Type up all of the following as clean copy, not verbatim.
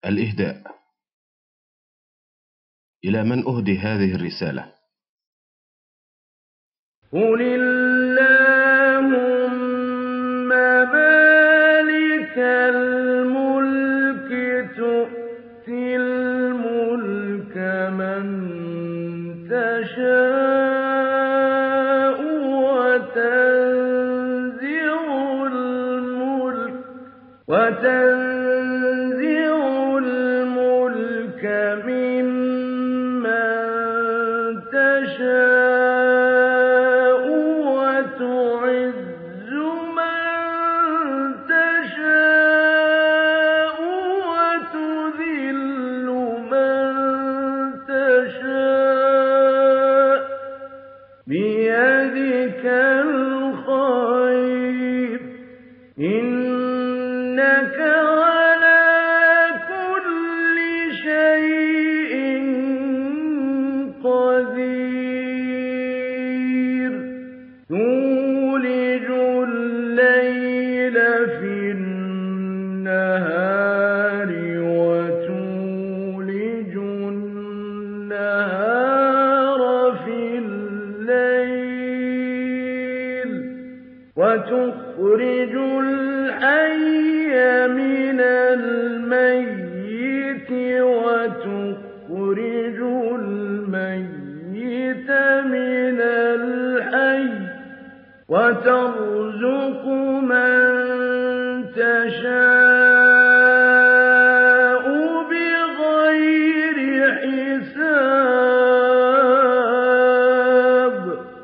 الإهداء. إلى من أهدي هذه الرسالة؟ قل اللهم مالك الملك تؤتي الملك من تشاء وتنزع الملك ممن تشاء وتعز من تشاء وتذل من تشاء بيدك الخير إنك على كل شيء قدير تولج الليل في النهار وتولج النهار في الليل وتخرج الحي من الميت وتخرج الميت من الحي وترزق من تشاء بغير حساب.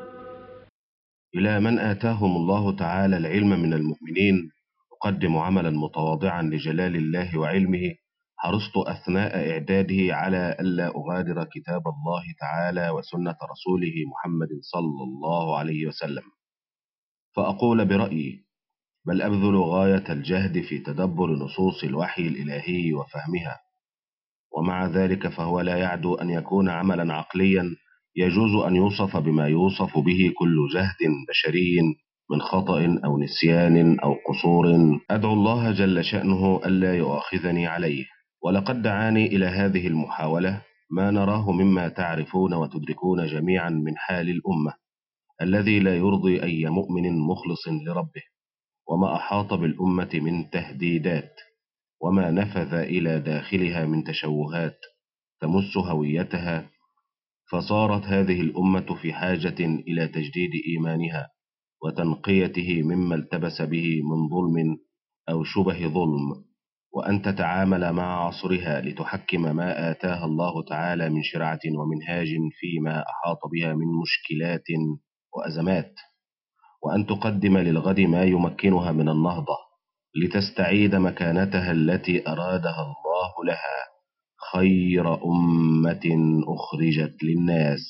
إلى من آتاهم الله تعالى العلم من المؤمنين أقدم عملا متواضعا لجلال الله وعلمه. حرصت أثناء إعداده على ألا أغادر كتاب الله تعالى وسنة رسوله محمد صلى الله عليه وسلم، فأقول برأيي، بل أبذل غاية الجهد في تدبر نصوص الوحي الإلهي وفهمها. ومع ذلك فهو لا يعدو أن يكون عملا عقليا يجوز أن يوصف بما يوصف به كل جهد بشري من خطأ أو نسيان أو قصور. أدعو الله جل شأنه ألا يؤاخذني عليه. ولقد دعاني إلى هذه المحاولة ما نراه مما تعرفون وتدركون جميعا من حال الأمة الذي لا يرضي أي مؤمن مخلص لربه، وما أحاط بالأمة من تهديدات، وما نفذ إلى داخلها من تشوهات تمس هويتها. فصارت هذه الأمة في حاجة إلى تجديد إيمانها وتنقيته مما التبس به من ظلم أو شبه ظلم، وأن تتعامل مع عصرها لتحكم ما آتاها الله تعالى من شرعة ومنهاج فيما أحاط بها من مشكلات وأزمات، وأن تقدم للغد ما يمكنها من النهضة لتستعيد مكانتها التي أرادها الله لها، خير أمة أخرجت للناس.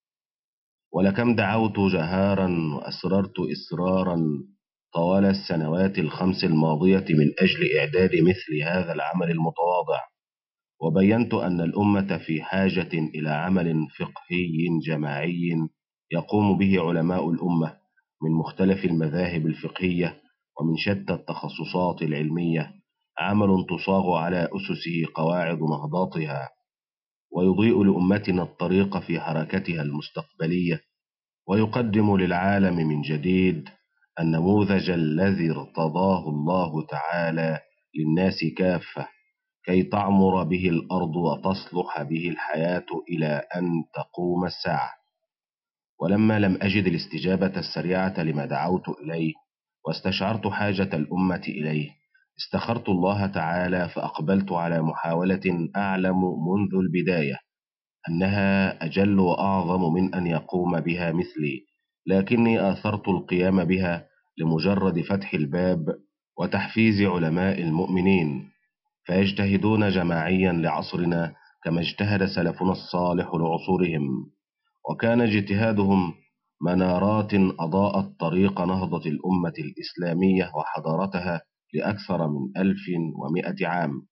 ولكم دعوت جهارا وأسررت إسرارا طوال السنوات الخمس الماضية من أجل إعداد مثل هذا العمل المتواضع، وبينت أن الأمة في حاجة إلى عمل فقهي جماعي يقوم به علماء الأمة من مختلف المذاهب الفقهية ومن شتى التخصصات العلمية، عمل تصاغ على أسسه قواعد نهضاتها، ويضيء لأمتنا الطريق في حركتها المستقبلية، ويقدم للعالم من جديد النموذج الذي ارتضاه الله تعالى للناس كافة، كي تعمر به الأرض وتصلح به الحياة إلى أن تقوم الساعة. ولما لم أجد الاستجابة السريعة لما دعوت إليه واستشعرت حاجة الأمة إليه، استخرت الله تعالى فأقبلت على محاولة أعلم منذ البداية أنها أجل وأعظم من أن يقوم بها مثلي، لكني آثرت القيام بها لمجرد فتح الباب وتحفيز علماء المؤمنين فيجتهدون جماعيا لعصرنا كما اجتهد سلفنا الصالح لعصورهم، وكان اجتهادهم منارات أضاءت طريق نهضة الأمة الإسلامية وحضارتها لأكثر من 1100 عام.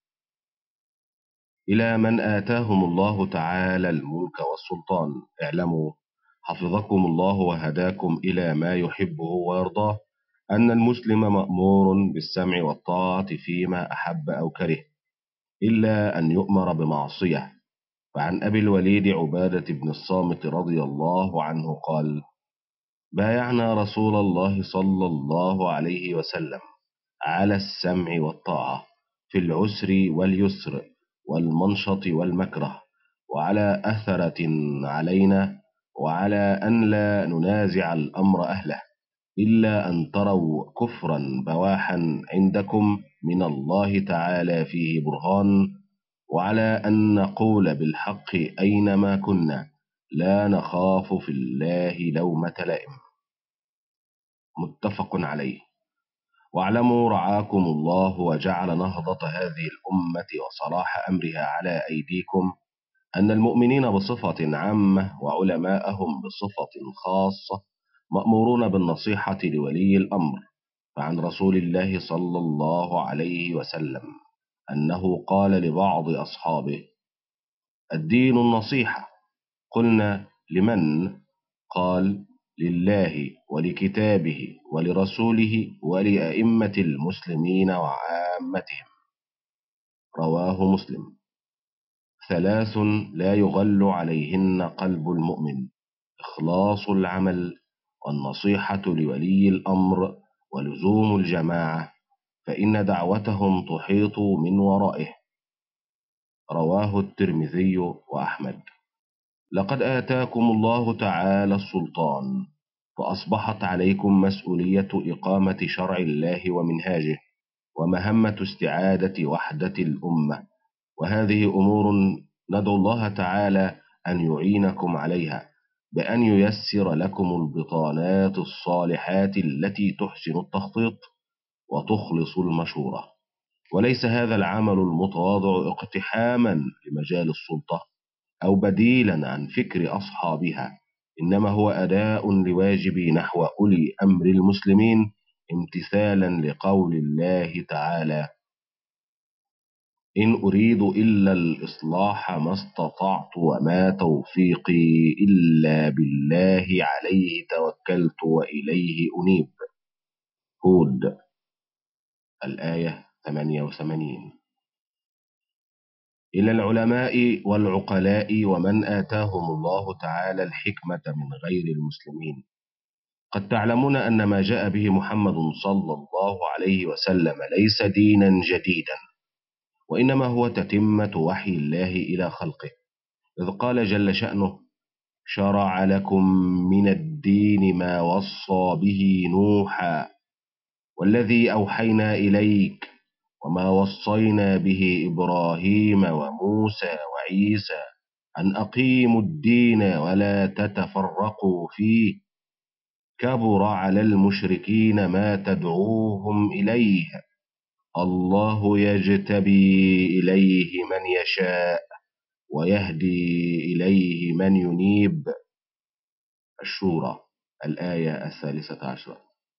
إلى من آتاهم الله تعالى الملك والسلطان، اعلموا حفظكم الله وهداكم إلى ما يحبه ويرضاه أن المسلم مأمور بالسمع والطاعة فيما أحب أو كره، إلا أن يؤمر بمعصية. فعن أبي الوليد عبادة بن الصامت رضي الله عنه قال: بايعنا رسول الله صلى الله عليه وسلم على السمع والطاعة في العسر واليسر والمنشط والمكره، وعلى أثرة علينا، وعلى أن لا ننازع الأمر أهله إلا أن تروا كفرا بواحا عندكم من الله تعالى فيه برهان، وعلى أن نقول بالحق أينما كنا لا نخاف في الله لومة لائم. متفق عليه. واعلموا رعاكم الله وجعل نهضة هذه الأمة وصلاح أمرها على أيديكم أن المؤمنين بصفة عامة وعلماءهم بصفة خاصة مأمورون بالنصيحة لولي الأمر. فعن رسول الله صلى الله عليه وسلم أنه قال لبعض أصحابه: الدين النصيحة. قلنا: لمن؟ قال: لله ولكتابه ولرسوله ولأئمة المسلمين وعامتهم. رواه مسلم. ثلاث لا يغل عليهن قلب المؤمن: إخلاص العمل، والنصيحة لولي الأمر، ولزوم الجماعة، فإن دعوتهم تحيط من ورائه. رواه الترمذي وأحمد. لقد آتاكم الله تعالى السلطان، فأصبحت عليكم مسؤولية إقامة شرع الله ومنهاجه، ومهمة استعادة وحدة الأمة، وهذه أمور ندعو الله تعالى أن يعينكم عليها بأن ييسر لكم البطانات الصالحات التي تحسن التخطيط وتخلص المشورة. وليس هذا العمل المتواضع اقتحاما لمجال السلطة أو بديلا عن فكر أصحابها، إنما هو أداء لواجب نحو أولي أمر المسلمين، امتثالا لقول الله تعالى: إن أريد إلا الإصلاح ما استطعت وما توفيقي إلا بالله عليه توكلت وإليه أنيب. هود الآية 88. إلى العلماء والعقلاء ومن آتاهم الله تعالى الحكمة من غير المسلمين: قد تعلمون أن ما جاء به محمد صلى الله عليه وسلم ليس دينا جديدا، وإنما هو تتمة وحي الله إلى خلقه، إذ قال جل شأنه: شرع لكم من الدين ما وصى به نوحا والذي أوحينا إليك وما وصينا به إبراهيم وموسى وعيسى أن أقيموا الدين ولا تتفرقوا فيه، كبر على المشركين ما تدعوهم إليه، الله يجتبي إليه من يشاء ويهدي إليه من ينيب. الشورى الآية 13.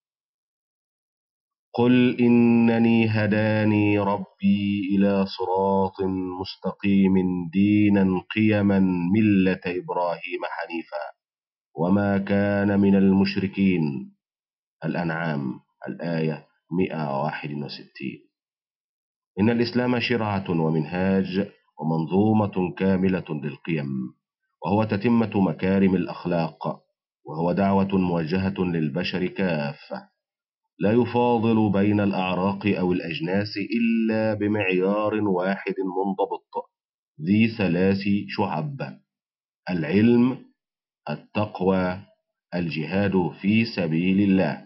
قل إنني هداني ربي إلى صراط مستقيم دينا قيما ملة إبراهيم حنيفا وما كان من المشركين. الأنعام الآية 161. إن الإسلام شرعة ومنهاج ومنظومة كاملة للقيم، وهو تتمة مكارم الأخلاق، وهو دعوة موجهة للبشر كافة، لا يفاضل بين الأعراق أو الأجناس إلا بمعيار واحد منضبط ذي 3 شعب: العلم، التقوى، الجهاد في سبيل الله.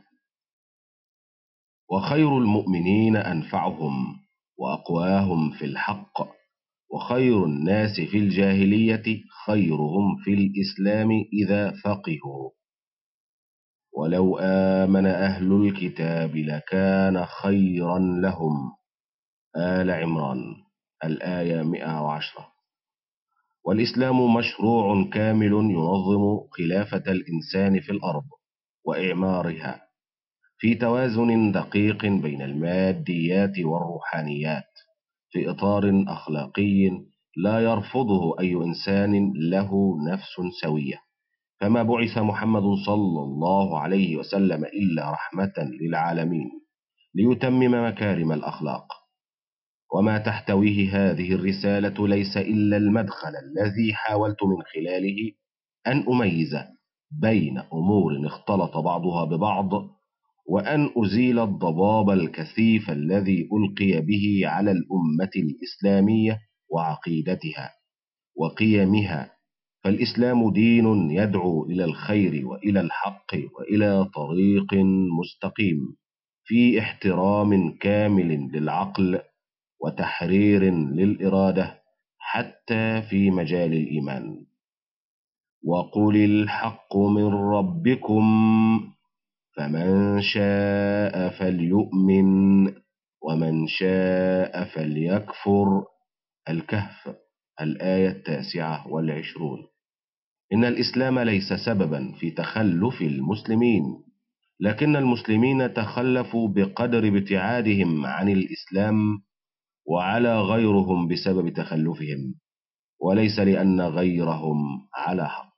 وخير المؤمنين أنفعهم وأقواهم في الحق، وخير الناس في الجاهلية خيرهم في الإسلام إذا فقهوا. ولو آمن أهل الكتاب لكان خيرا لهم. آل عمران الآية 110. والإسلام مشروع كامل ينظم خلافة الإنسان في الأرض وإعمارها في توازن دقيق بين الماديات والروحانيات، في إطار أخلاقي لا يرفضه أي إنسان له نفس سوية. فما بعث محمد صلى الله عليه وسلم إلا رحمة للعالمين ليتمم مكارم الأخلاق. وما تحتويه هذه الرسالة ليس إلا المدخل الذي حاولت من خلاله أن أميز بين أمور اختلط بعضها ببعض، وأن أزيل الضباب الكثيف الذي ألقي به على الأمة الإسلامية وعقيدتها وقيمها. فالإسلام دين يدعو إلى الخير وإلى الحق وإلى طريق مستقيم، في احترام كامل للعقل وتحرير للإرادة، حتى في مجال الإيمان. وقل الحق من ربكم فمن شاء فليؤمن ومن شاء فليكفر. الكهف، الآية 29. إن الإسلام ليس سببا في تخلف المسلمين، لكن المسلمين تخلفوا بقدر ابتعادهم عن الإسلام وعلى غيرهم بسبب تخلفهم، وليس لأن غيرهم على حق.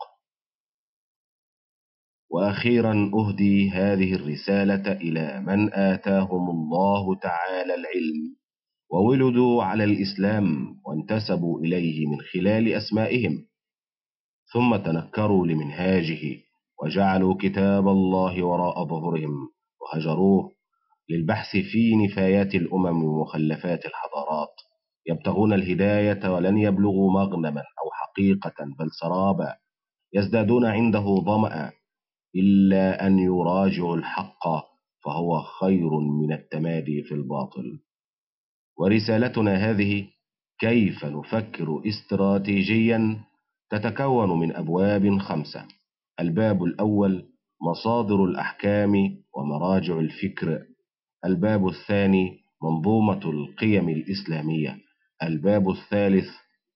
وأخيرا أهدي هذه الرسالة إلى من آتاهم الله تعالى العلم وولدوا على الإسلام وانتسبوا إليه من خلال أسمائهم، ثم تنكروا لمنهاجه وجعلوا كتاب الله وراء ظهورهم وهجروه للبحث في نفايات الأمم ومخلفات الحضارات، يبتغون الهداية ولن يبلغوا مغنما أو حقيقة بل سرابا، يزدادون عنده ظمأ إلا أن يراجعوا الحق فهو خير من التمادي في الباطل. ورسالتنا هذه كيف نفكر استراتيجيا تتكون من أبواب 5. الباب الأول مصادر الأحكام ومراجع الفكر. الباب الثاني منظومة القيم الإسلامية. الباب الثالث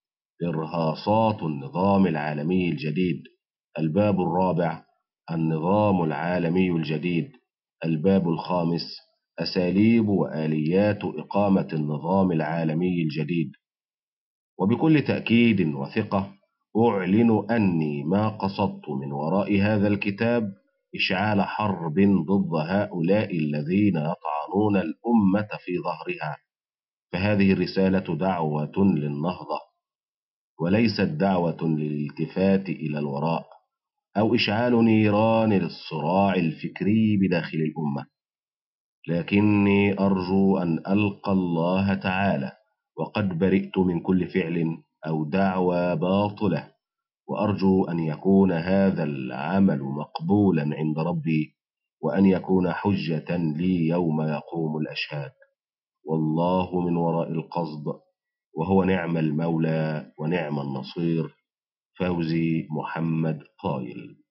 إرهاصات النظام العالمي الجديد. الباب الرابع النظام العالمي الجديد. الباب الخامس أساليب وآليات إقامة النظام العالمي الجديد. وبكل تأكيد وثقة أعلن أني ما قصدت من وراء هذا الكتاب إشعال حرب ضد هؤلاء الذين يطعنون الأمة في ظهرها، فهذه الرسالة دعوة للنهضة وليست دعوة للالتفات إلى الوراء أو إشعال نيران للصراع الفكري بداخل الأمة، لكني أرجو أن ألقى الله تعالى وقد برئت من كل فعل أو دعوى باطلة، وأرجو أن يكون هذا العمل مقبولا عند ربي، وأن يكون حجة لي يوم يقوم الأشهاد. والله من وراء القصد، وهو نعم المولى ونعم النصير. فوزي محمد قائل.